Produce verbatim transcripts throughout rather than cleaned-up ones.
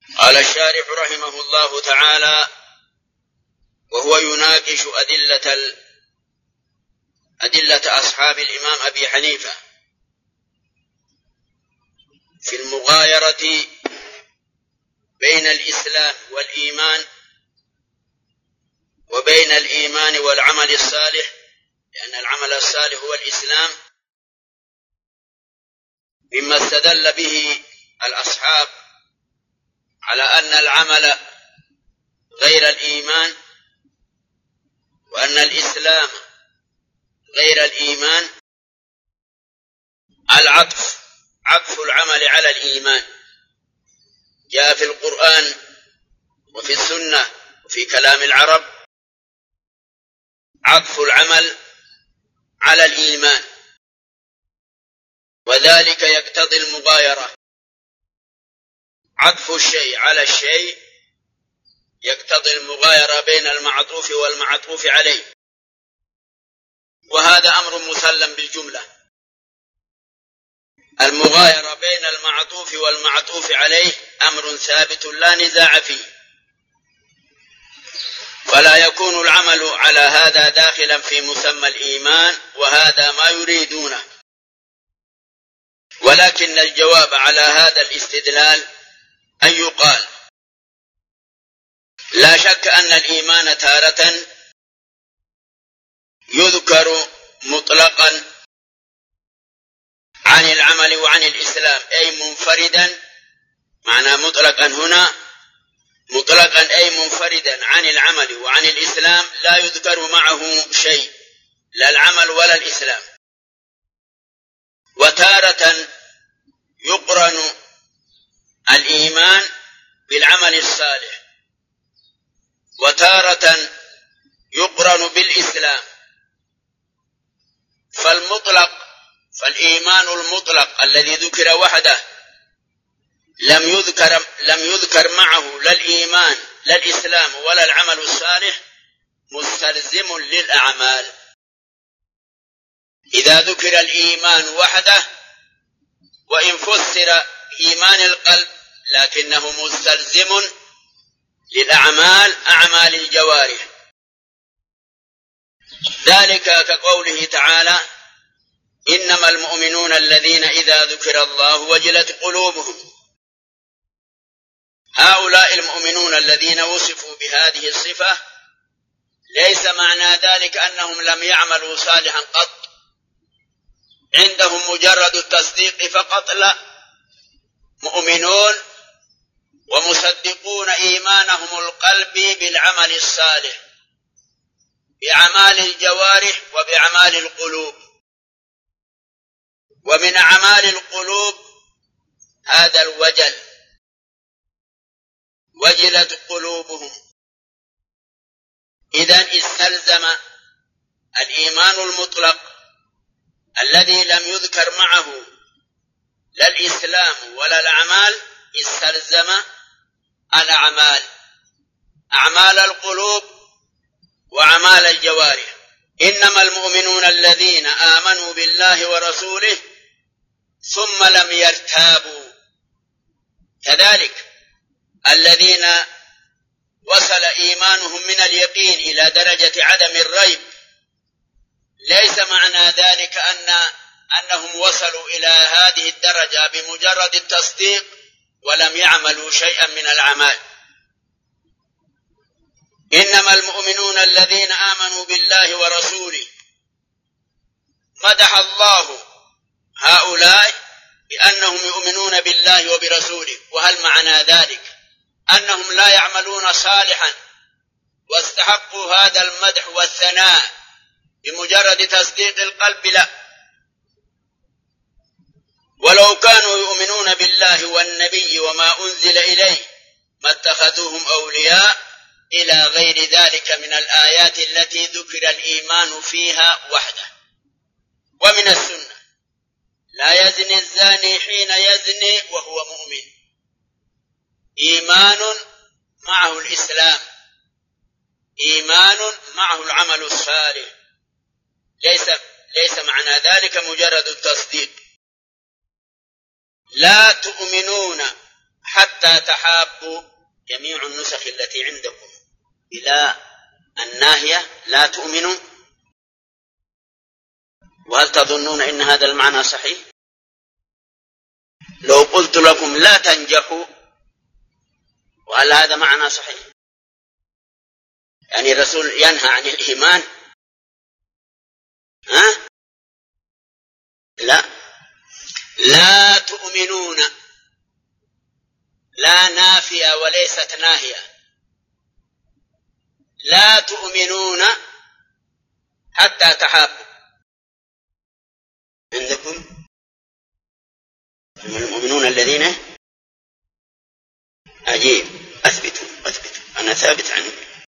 قال الشارح رحمه الله تعالى وهو يناقش أدلة أدلة أصحاب الإمام أبي حنيفة في المغايرة بين الإسلام والإيمان وبين الإيمان والعمل الصالح، لأن العمل الصالح هو الإسلام، مما استدل به الأصحاب على أن العمل غير الإيمان وأن الإسلام غير الإيمان العطف عطف العمل على الإيمان جاء في القرآن وفي السنة وفي كلام العرب عطف العمل على الإيمان، وذلك يقتضي المغايرة. عطف الشيء على الشيء يقتضي المغايرة بين المعطوف والمعطوف عليه، وهذا أمر مسلم بالجملة. المغايرة بين المعطوف والمعطوف عليه أمر ثابت لا نزاع فيه، فلا يكون العمل على هذا داخلا في مسمى الإيمان، وهذا ما يريدونه. ولكن الجواب على هذا الاستدلال أن يقال لا شك أن الإيمان تارة يذكر مطلقا عن العمل وعن الإسلام، أي منفردا، معنى مطلقا هنا مطلقا أي منفردا عن العمل وعن الإسلام، لا يذكر معه شيء، لا العمل ولا الإسلام. وتارة يقرن الإيمان بالعمل الصالح، وتارة يقرن بالإسلام. فالمطلق فالإيمان المطلق الذي ذكر وحده لم يذكر لم يذكر معه لا الإيمان لا الإسلام ولا العمل الصالح مستلزم للأعمال. إذا ذكر الإيمان وحده وإن فسر إيمان القلب لكنه مستلزم للأعمال، أعمال الجوارح. ذلك كقوله تعالى: إنما المؤمنون الذين إذا ذكر الله وجلت قلوبهم. هؤلاء المؤمنون الذين وصفوا بهذه الصفة ليس معنى ذلك أنهم لم يعملوا صالحا قط، عندهم مجرد التصديق فقط، لا، مؤمنون ومصدقون إيمانهم القلبي بالعمل الصالح، بأعمال الجوارح وبأعمال القلوب. ومن أعمال القلوب هذا الوجل، وجلت قلوبهم. إذن استلزم الإيمان المطلق الذي لم يذكر معه لا الإسلام ولا الأعمال، استلزم الأعمال، أعمال القلوب وأعمال الجوارح. إنما المؤمنون الذين آمنوا بالله ورسوله ثم لم يرتابوا، كذلك الذين وصل إيمانهم من اليقين إلى درجة عدم الريب، ليس معنى ذلك أن أنهم وصلوا إلى هذه الدرجة بمجرد التصديق ولم يعملوا شيئا من الأعمال. إنما المؤمنون الذين آمنوا بالله ورسوله، مدح الله هؤلاء بأنهم يؤمنون بالله وبرسوله. وهل معنى ذلك أنهم لا يعملون صالحا واستحقوا هذا المدح والثناء بمجرد تصديق القلب؟ لا، ولو كانوا يؤمنون بالله والنبي وما أنزل إليه ما اتخذوهم أولياء، إلى غير ذلك من الآيات التي ذكر الإيمان فيها وحده. ومن السنة: لا يزني الزاني حين يزني وهو مؤمن. إيمان معه الإسلام، إيمان معه العمل الصالح، ليس ليس معنى ذلك مجرد التصديق. لا تؤمنون حتى تحابوا، جميع النسخ التي عندكم إلى الناهية لا تؤمنوا. وهل تظنون إن هذا المعنى صحيح؟ لو قلت لكم لا تنجحوا، وهل هذا معنى صحيح؟ يعني الرسول ينهى عن الإيمان؟ ها؟ لا، لا تؤمنون، لا نافية وليست ناهية. لا تؤمنون حتى تحابوا. عندكم المؤمنون الذين، عجيب، أثبتوا أثبتوا أنا ثابت عنه.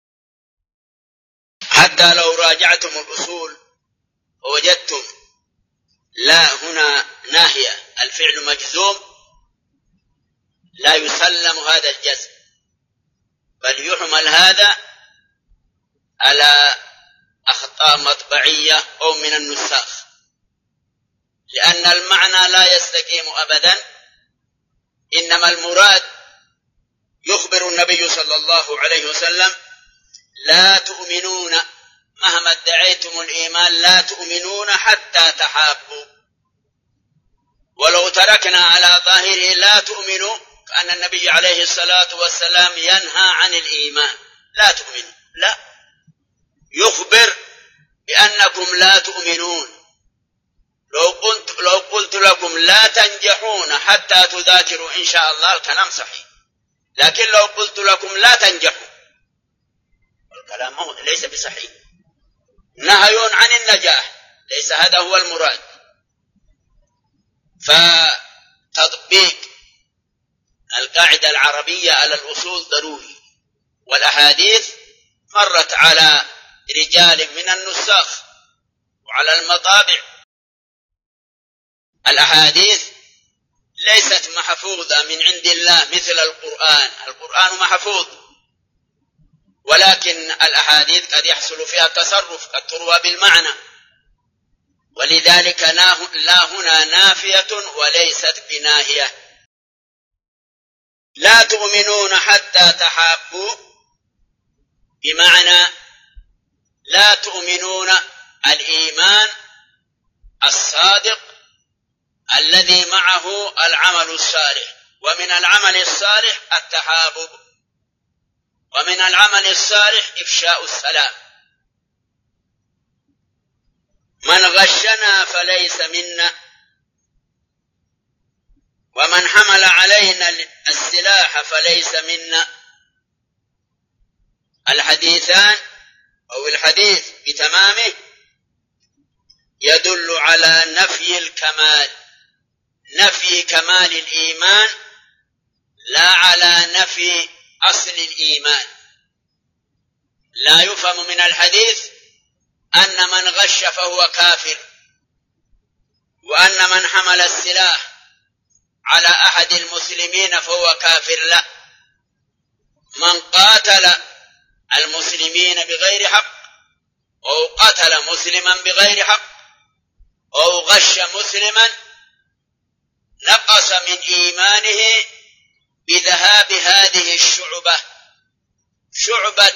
حتى لو راجعتم الأصول ووجدتم لا هنا ناهية، الفعل مجزوم، لا يسلم هذا الجزم، بل يحمل هذا على أخطاء مطبعية أو من النساخ، لأن المعنى لا يستقيم أبدا. إنما المراد يخبر النبي صلى الله عليه وسلم لا تؤمنون، مهما ادعيتم الإيمان لا تؤمنون حتى تحابوا. ولو تركنا على ظاهره لا تؤمنوا كأن النبي عليه الصلاة والسلام ينهى عن الإيمان، لا تؤمنوا، لا، يخبر بأنكم لا تؤمنون. لو قلت, لو قلت لكم لا تنجحون حتى تذاكروا إن شاء الله الكلام صحيح، لكن لو قلت لكم لا تنجحوا الكلام ليس بصحيح، نهي عن النجاح، ليس هذا هو المراد. فتطبيق القاعدة العربية على الأصول ضروري. والأحاديث مرت على رجال من النساخ وعلى المطابع. الأحاديث ليست محفوظة من عند الله مثل القرآن، القرآن محفوظ، ولكن الأحاديث قد يحصل فيها تصرف، قد تروى بالمعنى، ولذلك لا هنا نافية وليست بناهية. لا تؤمنون حتى تحابوا، بمعنى لا تؤمنون الإيمان الصادق الذي معه العمل الصالح، ومن العمل الصالح التحابب، ومن العمل الصالح إفشاء السلام. من غشنا فليس منا، ومن حمل علينا السلاح فليس منا. الحديثان أو الحديث بتمامه يدل على نفي الكمال، نفي كمال الإيمان، لا على نفي أصل الإيمان. لا يفهم من الحديث أن من غش فهو كافر، وأن من حمل السلاح على أحد المسلمين فهو كافر، لا. من قاتل المسلمين بغير حق، أو قتل مسلما بغير حق، أو غش مسلما، نقص من إيمانه بذهاب هذه الشعبة، شعبة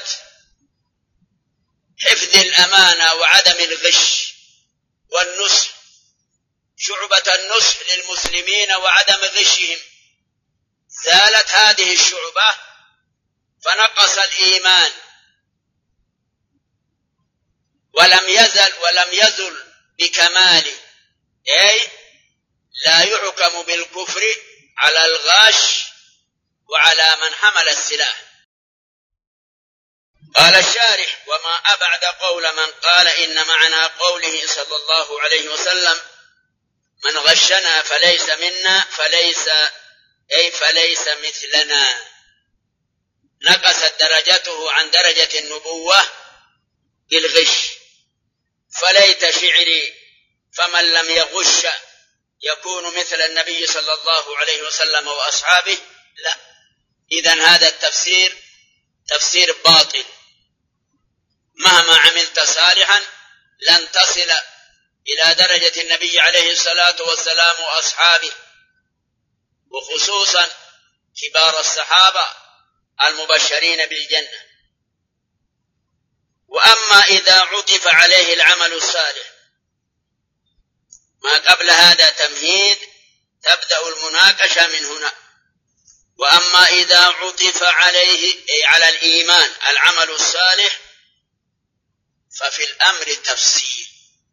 حفظ الأمانة وعدم الغش والنصح، شعبة النصح للمسلمين وعدم غشهم. زالت هذه الشعبة فنقص الإيمان، ولم يزل ولم يزل بكماله، أي لا يحكم بالكفر على الغاش وعلى من حمل السلاح. قال الشارح: وما أبعد قول من قال إن معنى قوله صلى الله عليه وسلم من غشنا فليس منا، فليس أي فليس مثلنا، نقصت درجته عن درجة النبوة بالغش. فليت شعري فمن لم يغش يكون مثل النبي صلى الله عليه وسلم وأصحابه، لا. إذن هذا التفسير تفسير باطل، مهما عملت صالحا لن تصل إلى درجة النبي عليه الصلاة والسلام وأصحابه، وخصوصا كبار الصحابة المبشرين بالجنة. وأما إذا عطف عليه العمل الصالح، ما قبل هذا تمهيد، تبدأ المناقشة من هنا. وأما إذا عطف عليه أي على الإيمان العمل الصالح ففي الأمر تفصيل.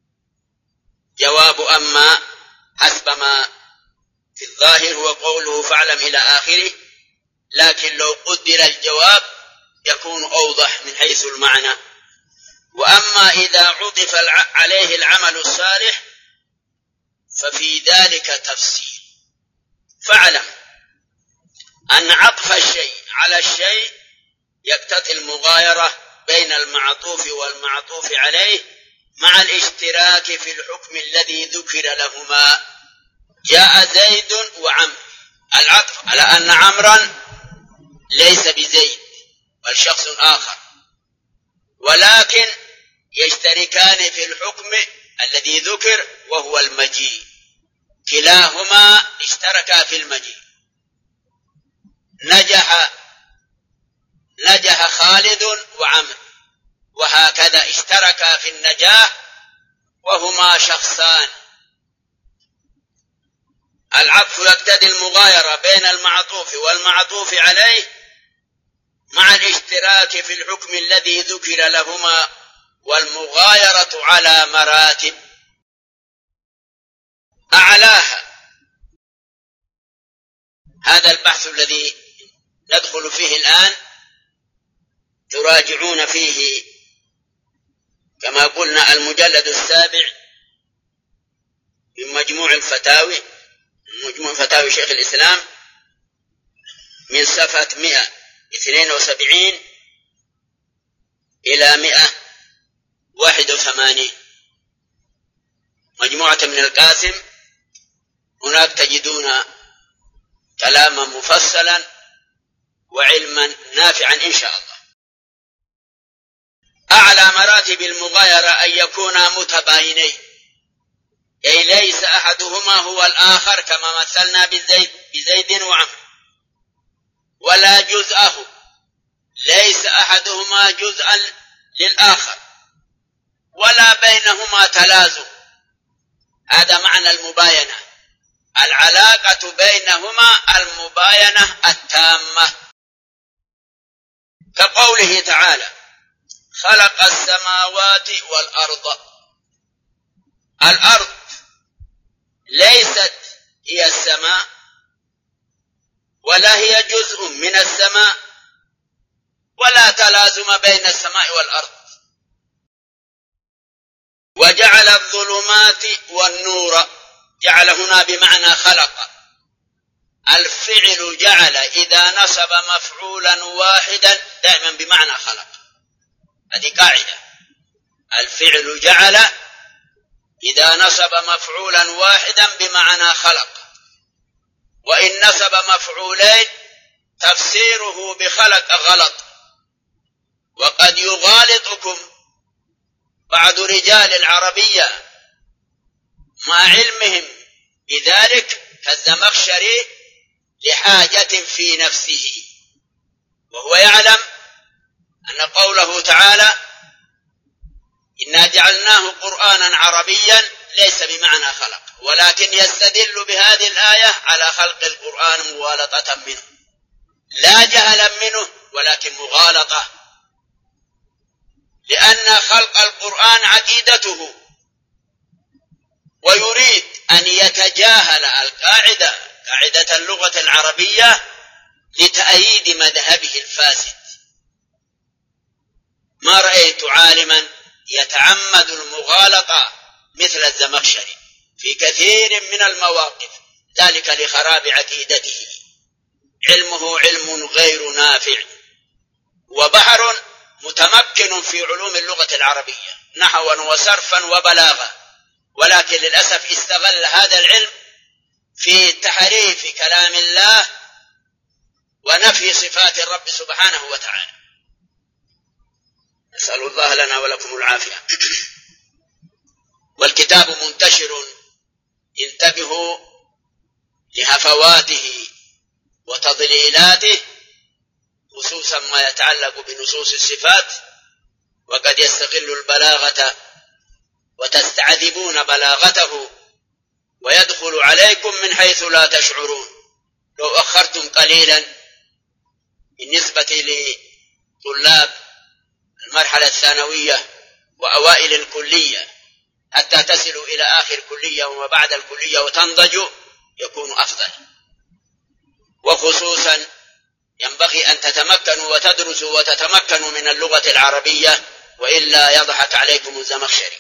جواب أما حسب ما في الظاهر هو قوله فاعلم إلى آخره، لكن لو قدر الجواب يكون أوضح من حيث المعنى. وأما إذا عطف عليه العمل الصالح ففي ذلك تفصيل. فاعلم أن عطف الشيء على الشيء يقتضي المغايرة بين المعطوف والمعطوف عليه مع الاشتراك في الحكم الذي ذكر لهما. جاء زيد وعمر، العطف على أن عمرا ليس بزيد بل شخص آخر، ولكن يشتركان في الحكم الذي ذكر وهو المجيء، كلاهما اشتركا في المجيء. نجح نجح خالد وعمر، وهكذا اشتركا في النجاح وهما شخصان. العطف يقتضي المغايرة بين المعطوف والمعطوف عليه مع الاشتراك في الحكم الذي ذكر لهما، والمغايرة على مراتب. أعلاها هذا البحث الذي ندخل فيه الآن، تراجعون فيه كما قلنا المجلد السابع من مجموع الفتاوي، مجموع فتاوي شيخ الإسلام، من صفحة مئة واثنين وسبعين إلى مئة واحد وثمانين. مجموعة من القاسم، هناك تجدون كلاما مفصلا وعلما نافعا إن شاء الله. أعلى مراتب المغايرة أن يكونا متباينين، أي ليس أحدهما هو الآخر كما مثلنا بزيد, بزيد وعمر، ولا جزءه، ليس أحدهما جزءا للآخر، ولا بينهما تلازم. هذا معنى المباينة، العلاقة بينهما المباينة التامة، كقوله تعالى خلق السماوات والأرض. الأرض ليست هي السماء ولا هي جزء من السماء، ولا تلازم بين السماء والأرض. وجعل الظلمات والنور، جعل هنا بمعنى خلق. الفعل جعل إذا نصب مفعولا واحدا دائما بمعنى خلق، هذه قاعدة. الفعل جعل إذا نصب مفعولا واحدا بمعنى خلق، وإن نصب مفعولين تفسيره بخلق غلط. وقد يغالطكم بعض رجال العربية مع علمهم بذلك كالزمخشري لحاجة في نفسه، وهو يعلم أن قوله تعالى إنا جعلناه قرآنا عربيا ليس بمعنى خلق، ولكن يستدل بهذه الآية على خلق القرآن مغالطة منه، لا جهلا منه ولكن مغالطة، لأن خلق القرآن عقيدته، ويريد أن يتجاهل القاعدة، قاعدة اللغة العربية، لتأييد مذهبه الفاسد. ما رأيت عالما يتعمد المغالطة مثل الزمخشري في كثير من المواقف، ذلك لخراب عقيدته. علمه علم غير نافع، وبحر متمكن في علوم اللغة العربية نحوا وصرفا وبلاغا، ولكن للأسف استغل هذا العلم في تحريف كلام الله ونفي صفات الرب سبحانه وتعالى. نسأل الله لنا ولكم العافية. والكتاب منتشر، انتبهوا لهفواته وتضييع وتضليلاته، خصوصا ما يتعلق بنصوص الصفات، وقد يستغل البلاغة وتستعذبون بلاغته ويدخل عليكم من حيث لا تشعرون. لو أخرتم قليلا بالنسبة لطلاب المرحلة الثانوية وأوائل الكلية حتى تصلوا إلى آخر كلية وما بعد الكلية وتنضجوا يكون أفضل. وخصوصا ينبغي أن تتمكنوا وتدرسوا وتتمكنوا من اللغة العربية، وإلا يضحك عليكم الزمخشري.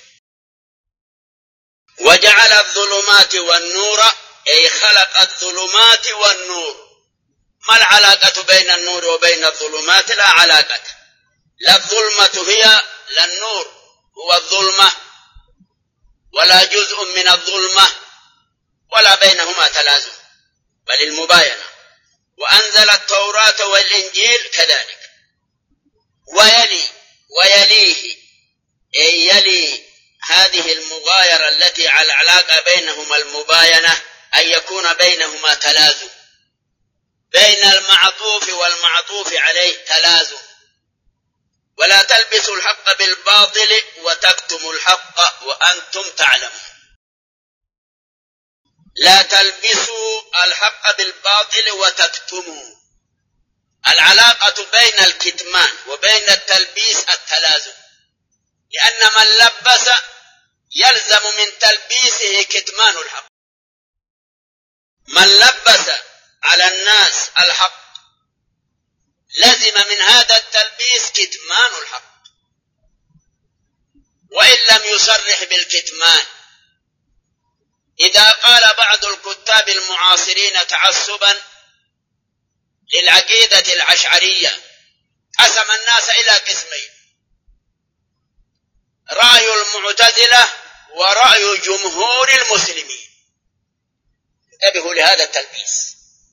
وجعل الظلمات والنور، أي خلق الظلمات والنور. ما العلاقة بين النور وبين الظلمات؟ لا علاقة. لا الظلمة هي لا النور هو الظلمة، ولا جزء من الظلمة، ولا بينهما تلازم، بل المباينة. وأنزل التوراة والإنجيل كذلك. ويلي ويليه، أي يلي هذه المغايرة التي على العلاقة بينهما المباينة، أن يكون بينهما تلازم، بين المعطوف والمعطوف عليه تلازم. ولا تلبسوا الحق بالباطل وتكتموا الحق وأنتم تعلمون. لا تلبسوا الحق بالباطل وتكتموا. العلاقة بين الكتمان وبين التلبيس التلازم، لأن من لبس يلزم من تلبيسه كتمان الحق. من لبس على الناس الحق لزم من هذا التلبيس كتمان الحق، وإن لم يصرح بالكتمان. إذا قال بعض الكتاب المعاصرين تعصبا للعقيدة الأشعرية، قسم الناس إلى قسمين: رأي المعتزلة ورأي جمهور المسلمين. انتبهوا لهذا التلبيس.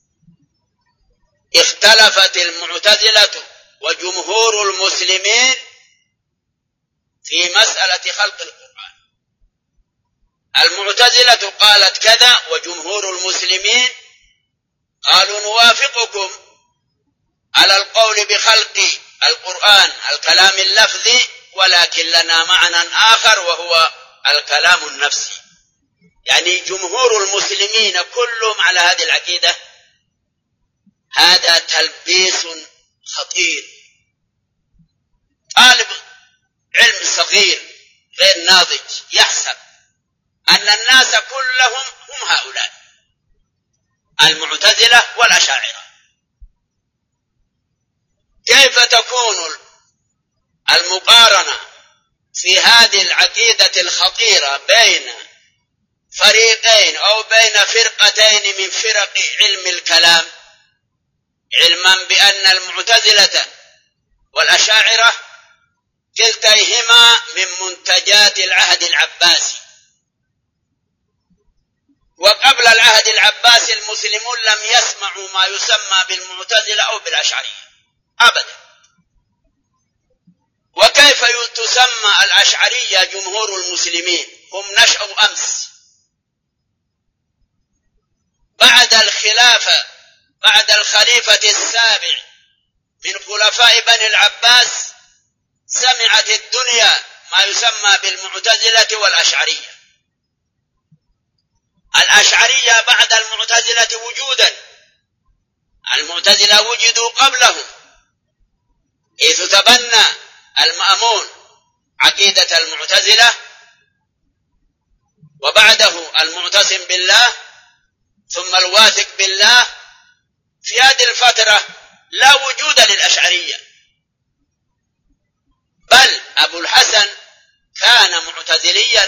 اختلفت المعتزلة وجمهور المسلمين في مسألة خلق القرآن. المعتزلة قالت كذا، وجمهور المسلمين قالوا نوافقكم على القول بخلق القرآن الكلام اللفظي، ولكن لنا معنى آخر وهو الكلام النفسي. يعني جمهور المسلمين كلهم على هذه العقيدة. هذا تلبيس خطير. طالب علم صغير غير ناضج يحسب أن الناس كلهم هم هؤلاء المعتزلة والأشاعرة. كيف تكون المقارنة في هذه العقيدة الخطيرة بين فريقين أو بين فرقتين من فرق علم الكلام، علما بأن المعتزلة والأشاعرة كلتيهما من منتجات العهد العباسي، وقبل العهد العباسي المسلمون لم يسمعوا ما يسمى بالمعتزلة أو بالأشعرية أبدا. وكيف تسمى الأشعرية جمهور المسلمين؟ هم نشأوا أمس بعد الخلافة، بعد الخليفة السابع من خلفاء بني العباس. سمعت الدنيا ما يسمى بالمعتزلة والأشعرية. الأشعرية بعد المعتزلة وجودا، المعتزلة وجدوا قبلهم، إذ تبنى المأمون عقيدة المعتزلة، وبعده المعتصم بالله، ثم الواثق بالله. في هذه الفترة لا وجود للأشعرية، بل أبو الحسن كان معتزليا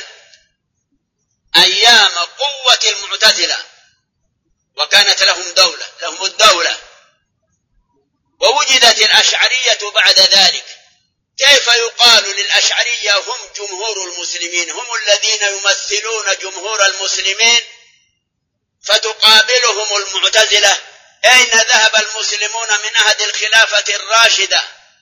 أيام قوة المعتزلة، وكانت لهم دولة لهم الدولة، ووجدت الأشعرية بعد ذلك. كيف يقال للأشعرية هم جمهور المسلمين، هم الذين يمثلون جمهور المسلمين، فتقابلهم المعتزلة؟ أين ذهب المسلمون من عهد الخلافة الراشدة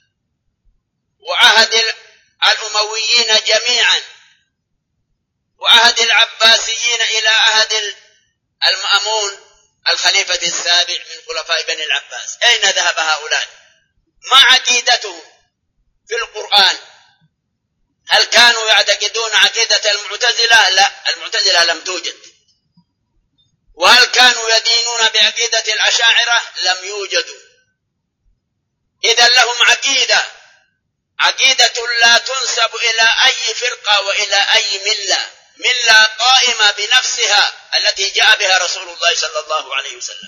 وعهد الأمويين جميعا وعهد العباسيين إلى عهد المأمون الخليفة السابع من خلفاء بني العباس، أين ذهب هؤلاء؟ ما عقيدتهم في القرآن؟ هل كانوا يعتقدون عقيدة المعتزلة؟ لا، المعتزلة لم توجد. وهل كانوا يدينون بعقيدة الأشاعرة؟ لم يوجدوا. إذن لهم عقيدة، عقيدة لا تنسب إلى أي فرقة وإلى أي ملة، ملة قائمة بنفسها التي جاء بها رسول الله صلى الله عليه وسلم.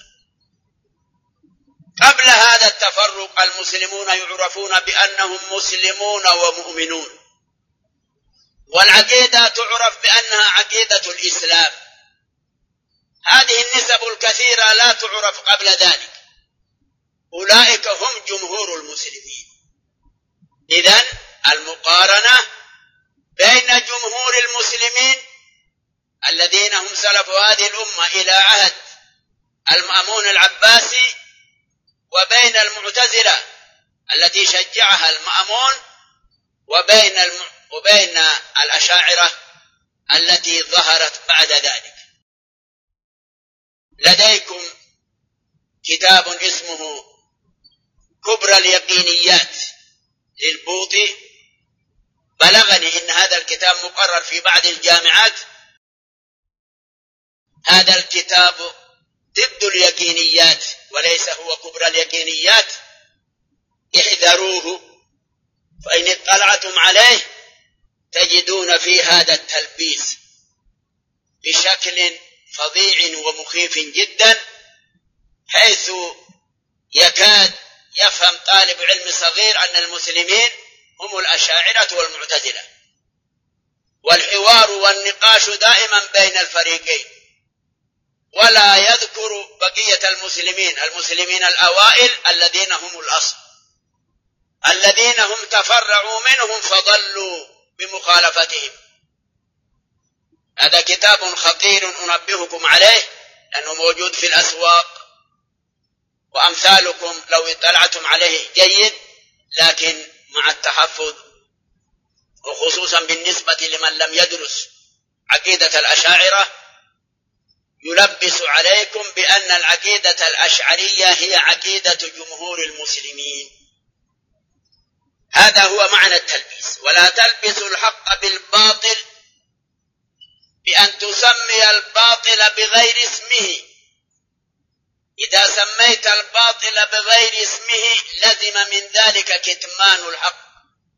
قبل هذا التفرق المسلمون يعرفون بأنهم مسلمون ومؤمنون، والعقيدة تعرف بأنها عقيدة الإسلام. هذه النسب الكثيرة لا تعرف قبل ذلك. أولئك هم جمهور المسلمين. إذن المقارنة بين جمهور المسلمين الذين هم سلف هذه الأمة إلى عهد المأمون العباسي، وبين المعتزلة التي شجعها المأمون، وبين الم... وبين الأشاعرة التي ظهرت بعد ذلك. لديكم كتاب اسمه كبرى اليقينيات للبوطي، بلغني إن هذا الكتاب مقرر في بعض الجامعات. هذا الكتاب ضد اليقينيات وليس هو كبرى اليقينيات. احذروه، فإن اطلعتم عليه تجدون في هذا التلبيس بشكل فظيع ومخيف جدا، حيث يكاد يفهم طالب علم صغير أن المسلمين هم الأشاعرة والمعتزلة، والحوار والنقاش دائما بين الفريقين، ولا يذكر بقية المسلمين، المسلمين الأوائل الذين هم الأصل، الذين هم تفرعوا منهم فضلوا بمخالفتهم. هذا كتاب خطير أنبهكم عليه لأنه موجود في الأسواق، وأمثالكم لو اطلعتم عليه جيد، لكن مع التحفظ، وخصوصا بالنسبة لمن لم يدرس عقيدة الأشاعرة، يلبس عليكم بأن العقيدة الأشعرية هي عقيدة جمهور المسلمين. هذا هو معنى التلبيس. ولا تلبسوا الحق بالباطل بأن تسمي الباطل بغير اسمه. إذا سميت الباطل بغير اسمه لزم من ذلك كتمان الحق.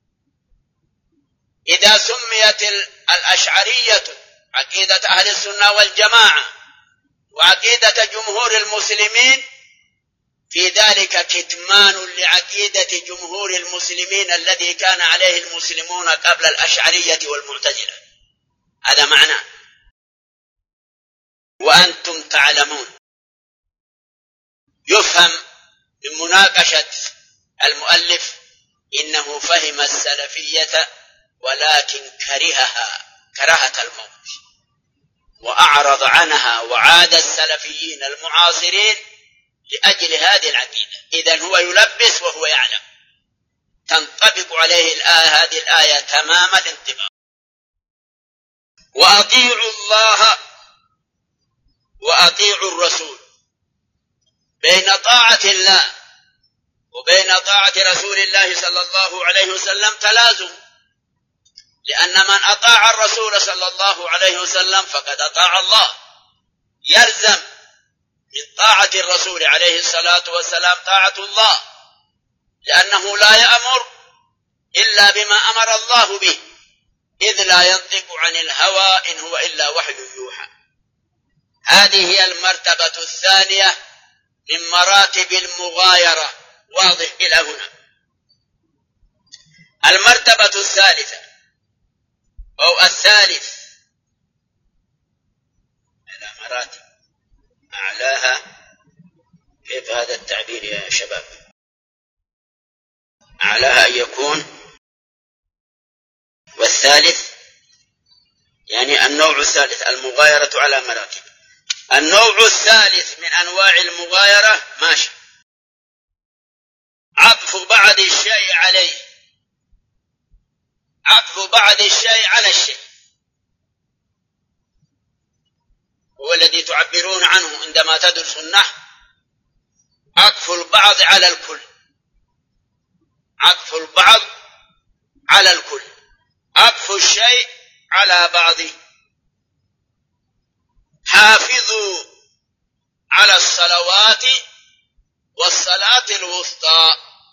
إذا سميت الأشعرية عقيدة أهل السنة والجماعة وعقيدة جمهور المسلمين، في ذلك كتمان لعقيدة جمهور المسلمين الذي كان عليه المسلمون قبل الأشعرية والمعتزلة. هذا معناه. وأنتم تعلمون، يفهم من مناقشة المؤلف إنه فهم السلفية ولكن كرهها كراهة الموت، وأعرض عنها، وعاد السلفيين المعاصرين لأجل هذه العقيدة. إذن هو يلبس وهو يعلم. تنطبق عليه الآية، هذه الآية تمام الانطباق. وأطيعوا الله وأطيعوا الرسول. بين طاعة الله وبين طاعة رسول الله صلى الله عليه وسلم تلازم، لأن من أطاع الرسول صلى الله عليه وسلم فقد أطاع الله. يلزم من طاعة الرسول عليه الصلاة والسلام طاعة الله، لأنه لا يأمر إلا بما أمر الله به، إذ لا ينطق عن الهوى إن هو إلا وحي يوحى. هذه هي المرتبة الثانية من مراتب المغايرة. واضح إلى هنا. المرتبة الثالثة أو الثالث على مراتب أعلاها. كيف هذا التعبير يا شباب؟ أعلاها أن يكون، والثالث يعني النوع الثالث المغايرة على مراتب. النوع الثالث من أنواع المغايرة ماشي، عطف بعض الشيء عليه، عطف بعض الشيء على الشيء. هو الذي تعبرون عنه عندما تدرس النحو، عطف البعض على الكل، عطف البعض على الكل، عطف الشيء على بعضه. حافظوا على الصلوات والصلاة الوسطى.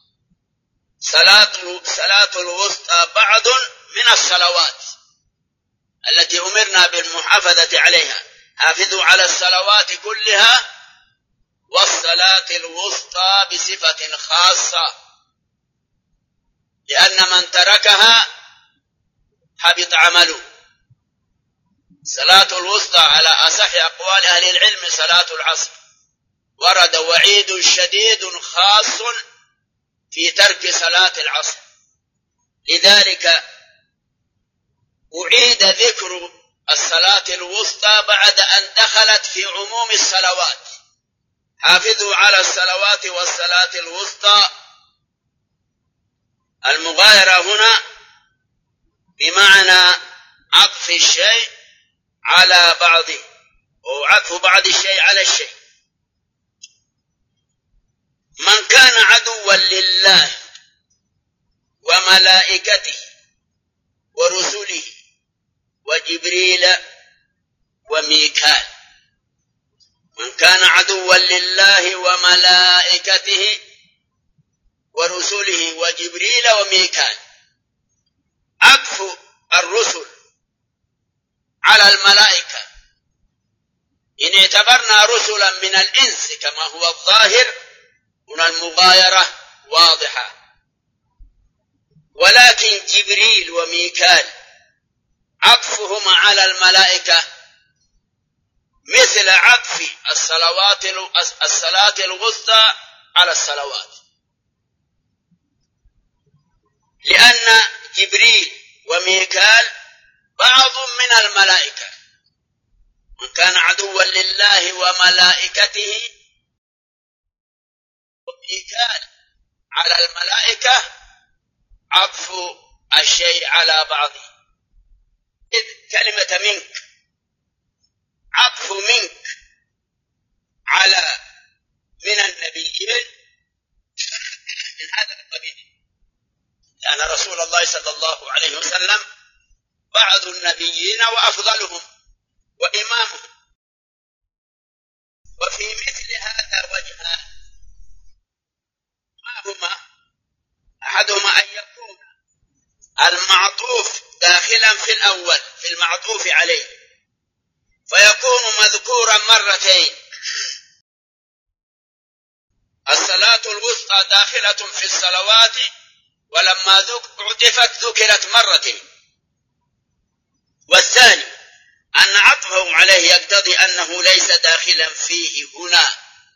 صلاة صلاة الوسطى بعض من الصلوات التي أمرنا بالمحافظة عليها. حافظوا على الصلوات كلها والصلاة الوسطى بصفة خاصة، لأن من تركها حبط عمله. صلاة الوسطى على أصح أقوال أهل العلم صلاة العصر، ورد وعيد شديد خاص في ترك صلاة العصر، لذلك أعيد ذكر الصلاة الوسطى بعد أن دخلت في عموم الصلوات. حافظوا على الصلوات والصلاة الوسطى. المغايرة هنا بمعنى عطف الشيء على بعضه، أو عطف بعض الشيء على الشيء. من كان عدوا لله وملائكته ورسله وجبريل وميكال. من كان عدوا لله وملائكته ورسله وجبريل وميكال. عطف الرسل على الملائكة إن اعتبرنا رسلا من الإنس كما هو الظاهر هنا المغايرة واضحة، ولكن جبريل وميكال عطفهما على الملائكة مثل عطف الصلوات الصلاة الوسطى على الصلوات، لأن جبريل وميكال بعض من الملائكة. من كان عدوا لله وملائكته وميكال على الملائكة عطف الشيء على بعضه. إذ كلمة منك، عطف منك على من النبيين من هذا القبيل، لأن رسول الله صلى الله عليه وسلم بعض النبيين وأفضلهم وإمامهم. وفي مثل هذا وجهان، ما هما؟ أحدهما أن يكون المعطوف داخلا في الأول في المعطوف عليه فيكون مذكورا مرتين. الصلاة الوسطى داخلة في الصلوات، ولما عطفت ذكرت مرتين. والثاني أن عطفه عليه يقتضي أنه ليس داخلا فيه هنا،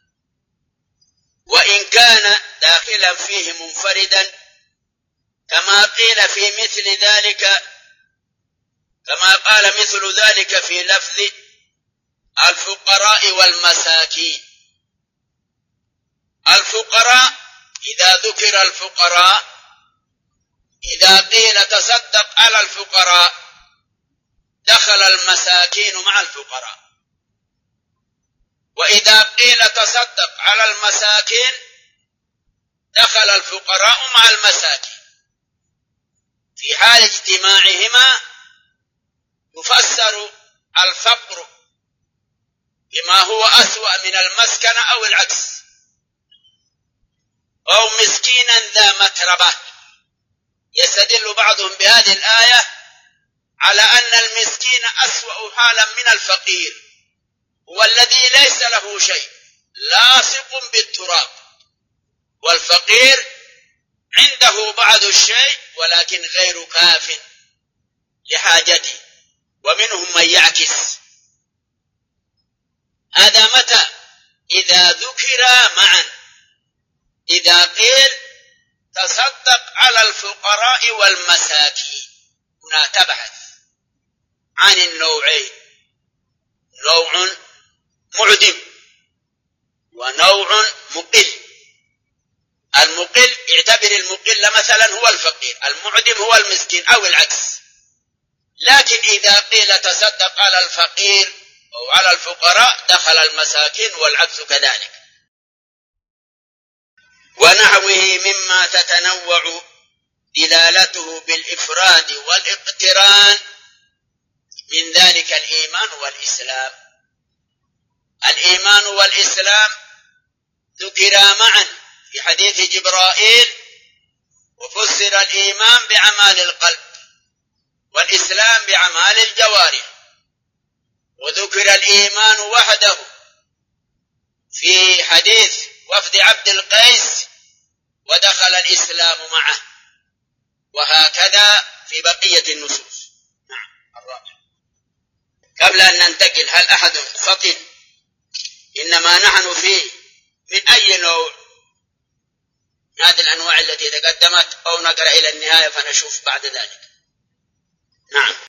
وإن كان داخلا فيه منفردا كما قيل في مثل ذلك، كما قال مثل ذلك في لفظ الفقراء والمساكين. الفقراء إذا ذكر الفقراء، إذا قيل تصدق على الفقراء دخل المساكين مع الفقراء، وإذا قيل تصدق على المساكين دخل الفقراء مع المساكين. في حال اجتماعهما يفسر الفقر بما هو أسوأ من المسكن أو العكس، أو مسكينا ذا متربة. يستدل بعضهم بهذه الآية على أن المسكين أسوأ حالا من الفقير، هو الذي ليس له شيء لاصق بالتراب، والفقير عنده بعض الشيء ولكن غير كاف لحاجته، ومنهم من يعكس. هذا متى؟ إذا ذكر معا. إذا قيل تصدق على الفقراء والمساكين، هنا تبحث عن النوعين، نوع معدم ونوع مقل. المقل اعتبر المقل مثلا هو الفقير، المعدم هو المسكين أو العكس. لكن إذا قيل تصدق على الفقير وعلى الفقراء دخل المساكين والعكس كذلك. ونحوه مما تتنوع دلالته بالإفراد والاقتران من ذلك الإيمان والإسلام. الإيمان والإسلام ذكرا معا في حديث جبرائيل، وفسر الإيمان بأعمال القلب والإسلام بأعمال الجوارح، وذكر الإيمان وحده في حديث وفد عبد القيس ودخل الإسلام معه، وهكذا في بقية النصوص. نعم. الرابع. قبل أن ننتقل، هل أحد فطن إنما نحن فيه من أي نوع هذه الأنواع التي تقدمت، أو نقرأ إلى النهاية فنشوف بعد ذلك؟ نعم.